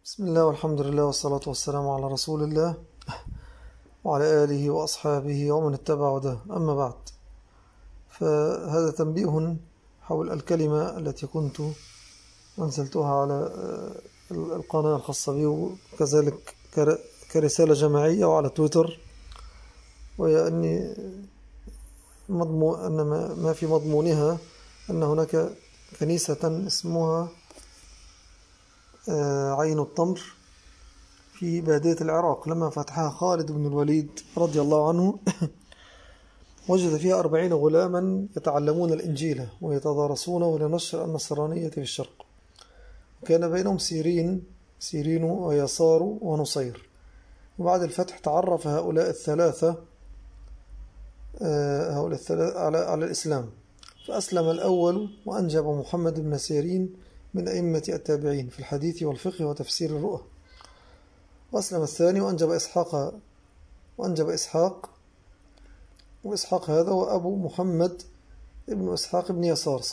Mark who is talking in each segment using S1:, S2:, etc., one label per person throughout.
S1: بسم الله والحمد لله والصلاة والسلام على رسول الله وعلى آله وأصحابه ومن اتبع هداه. أما بعد، فهذا تنبيه حول الكلمة التي كنت أنزلتها على القناة الخاصة بي، وكذلك كرسالة جماعية وعلى تويتر، وهي أن ما في مضمونها أن هناك كنيسة اسمها عين التمر في بادية العراق. لما فتحها خالد بن الوليد رضي الله عنه وجد فيها 40 غلاما يتعلمون الإنجيل ويتدارسونه لنشر النصرانية في الشرق، وكان بينهم سيرين ويسار ونصير. وبعد الفتح تعرف هؤلاء الثلاثة على الإسلام، فأسلم الأول وأنجب محمد بن سيرين من أئمة التابعين في الحديث والفقه وتفسير الرؤى. وأسلم الثاني وأنجب وإسحاق هذا وأبو محمد ابن إسحاق بن يسار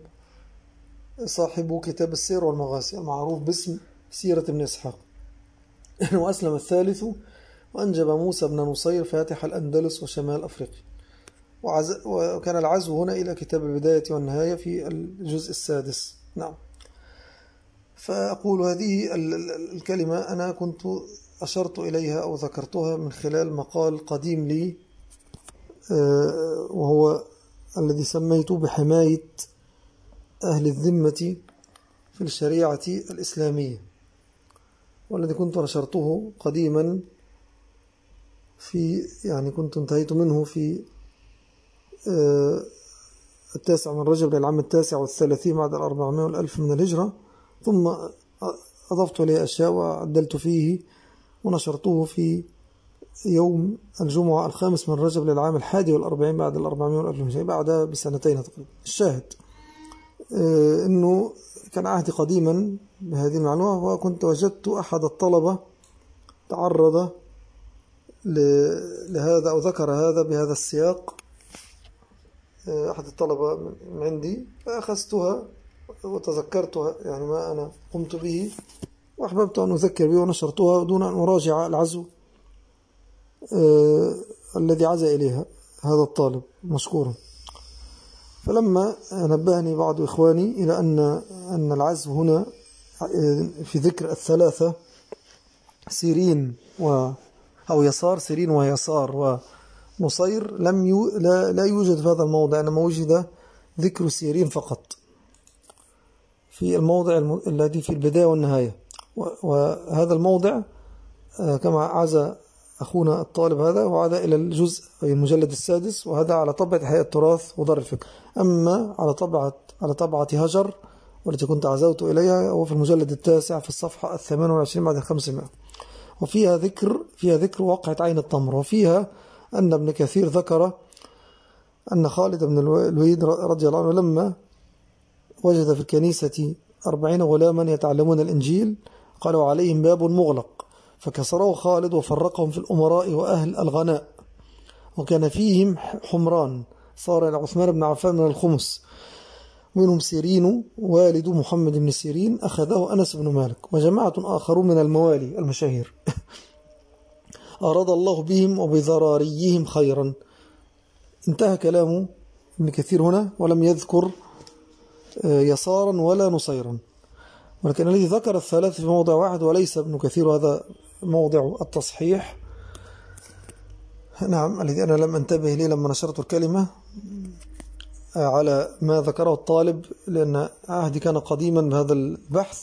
S1: صاحب كتاب السير والمغازي المعروف باسم سيرة ابن إسحاق. وأسلم الثالث وأنجب موسى بن نصير فاتح الأندلس وشمال أفريقيا. وكان العزو هنا إلى كتاب البداية والنهاية في الجزء السادس. نعم. فأقول هذه الكلمة أنا كنت أشرت إليها أو ذكرتها من خلال مقال قديم لي، وهو الذي سميته بحماية أهل الذمة في الشريعة الإسلامية، والذي كنت نشرته قديما كنت انتهيت منه في 9 من رجب للعام 39 بعد 400 والألف من الهجرة، ثم أضفت إليه أشياء وعدلت فيه ونشرته في يوم الجمعة 5 من رجب للعام 41 بعد 400 والألف من الهجرة، بعدها بسنتين تقريبا. الشاهد أنه كان عهدي قديما بهذه المعلومة، وكنت وجدت أحد الطلبة تعرض لهذا أو ذكر هذا بهذا السياق، أحد الطلبة من عندي، فأخذتها وتذكرتها ما أنا قمت به، وأحببت أن أذكر به ونشرتها دون أن أراجع العزو الذي عزى إليها هذا الطالب مشكورا. فلما نبهني بعض إخواني إلى أن العزو هنا في ذكر الثلاثة سيرين أو يسار، سيرين ويسار ونصير، لا يوجد في هذا الموضع، إنما وجد ذكر سيرين فقط في الموضع الذي في البداية والنهاية. وهذا الموضع كما عزى أخونا الطالب هذا، وعاد إلى الجزء أي المجلد السادس، وهذا على طبعة هيئة التراث ودار الفكر. أما على طبعة هجر والتي كنت عزوت إليها هو في المجلد التاسع في الصفحة 28 بعد 500، وفيها ذكر واقعة عين التمر، وفيها أن ابن كثير ذكر أن خالد بن الوليد رضي الله عنه لما وجد في الكنيسة 40 غلاما يتعلمون الإنجيل قالوا عليهم باب مغلق، فكسره خالد وفرقهم في الأمراء وأهل الغناء، وكان فيهم حمران صار إلى عثمان بن عفان من الخمس، منهم سيرين والد محمد بن سيرين أخذه أنس بن مالك وجماعة آخرون من الموالي المشاهير أراد الله بهم وبذراريهم خيرا. انتهى كلامه ابن كثير هنا، ولم يذكر يسارا ولا نصيرا، ولكن الذي ذكر الثلاث في موضع واحد وليس ابن كثير، هذا موضع التصحيح. نعم، الذي أنا لم أنتبه ليه لما نشرت الكلمة على ما ذكره الطالب، لأن عهدي كان قديما بهذا البحث.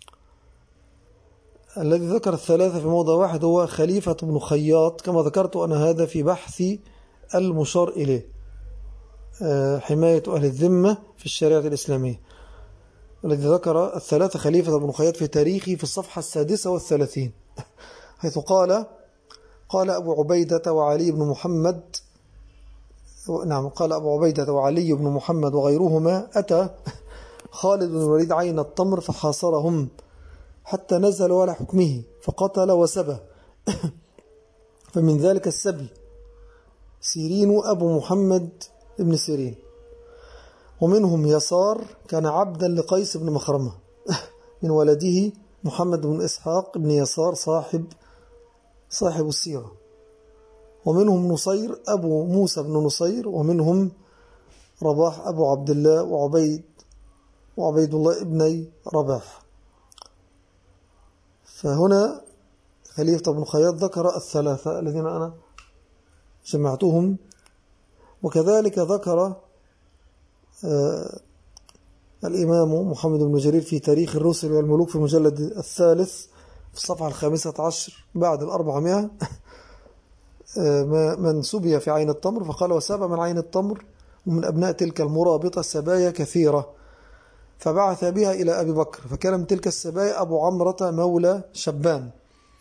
S1: الذي ذكر الثلاثة في موضع واحد هو خليفة بن خياط، كما ذكرت أنا هذا في بحثي المشار إليه، حماية أهل الذمة في الشريعة الإسلامية. الذي ذكر الثلاثة خليفة بن خياط في تاريخي في الصفحة 36، حيث قال أبو عبيدة وعلي بن محمد، نعم، قال أبو عبيدة وعلي بن محمد وغيرهما أتى خالد بن الوليد عين التمر فحاصرهم حتى نزلوا على حكمه فقتل وسبى فمن ذلك السبي سيرين أبو محمد ابن سيرين، ومنهم يسار كان عبدا لقيس بن مخرمة من ولده محمد بن إسحاق بن يسار صاحب السيرة، ومنهم نصير أبو موسى بن نصير، ومنهم رباح أبو عبد الله وعبيد الله ابني رباح. فهنا خليفة بن خياط ذكر الثلاثة الذين أنا جمعتهم. وكذلك ذكر الإمام محمد بن جرير في تاريخ الرسل والملوك في المجلد الثالث في الصفحة 15 بعد 400 من سبي في عين التمر، فقال: وساب من عين التمر ومن أبناء تلك المرابطة سبايا كثيرة، فبعث بها إلى أبي بكر، فكان من تلك السبايا أبو عمرة مولى شبان.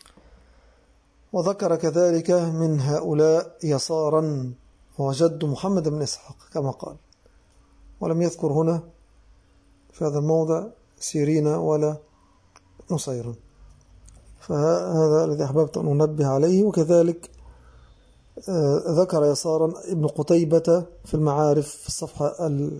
S1: وذكر كذلك من هؤلاء يسارا هو جد محمد بن إسحاق كما قال، ولم يذكر هنا في هذا الموضع سيرين ولا نصيرا. فهذا الذي أحببت أن أنبه عليه. وكذلك ذكر يسارا ابن قتيبة في المعارف في الصفحة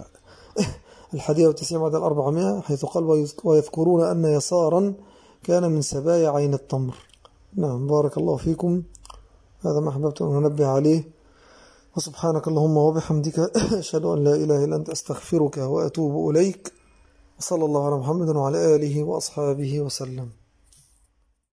S1: 91 بعد 400، حيث قال: ويذكرون أن يسارا كان من سبايا عين التمر. نعم، بارك الله فيكم. هذا ما أحببت أن أنبه عليه. وسبحانك اللهم وبحمدك أشهد أن لا إله إلا أنت أستغفرك وأتوب إليك. وصلى الله على محمد وعلى آله وأصحابه وسلم.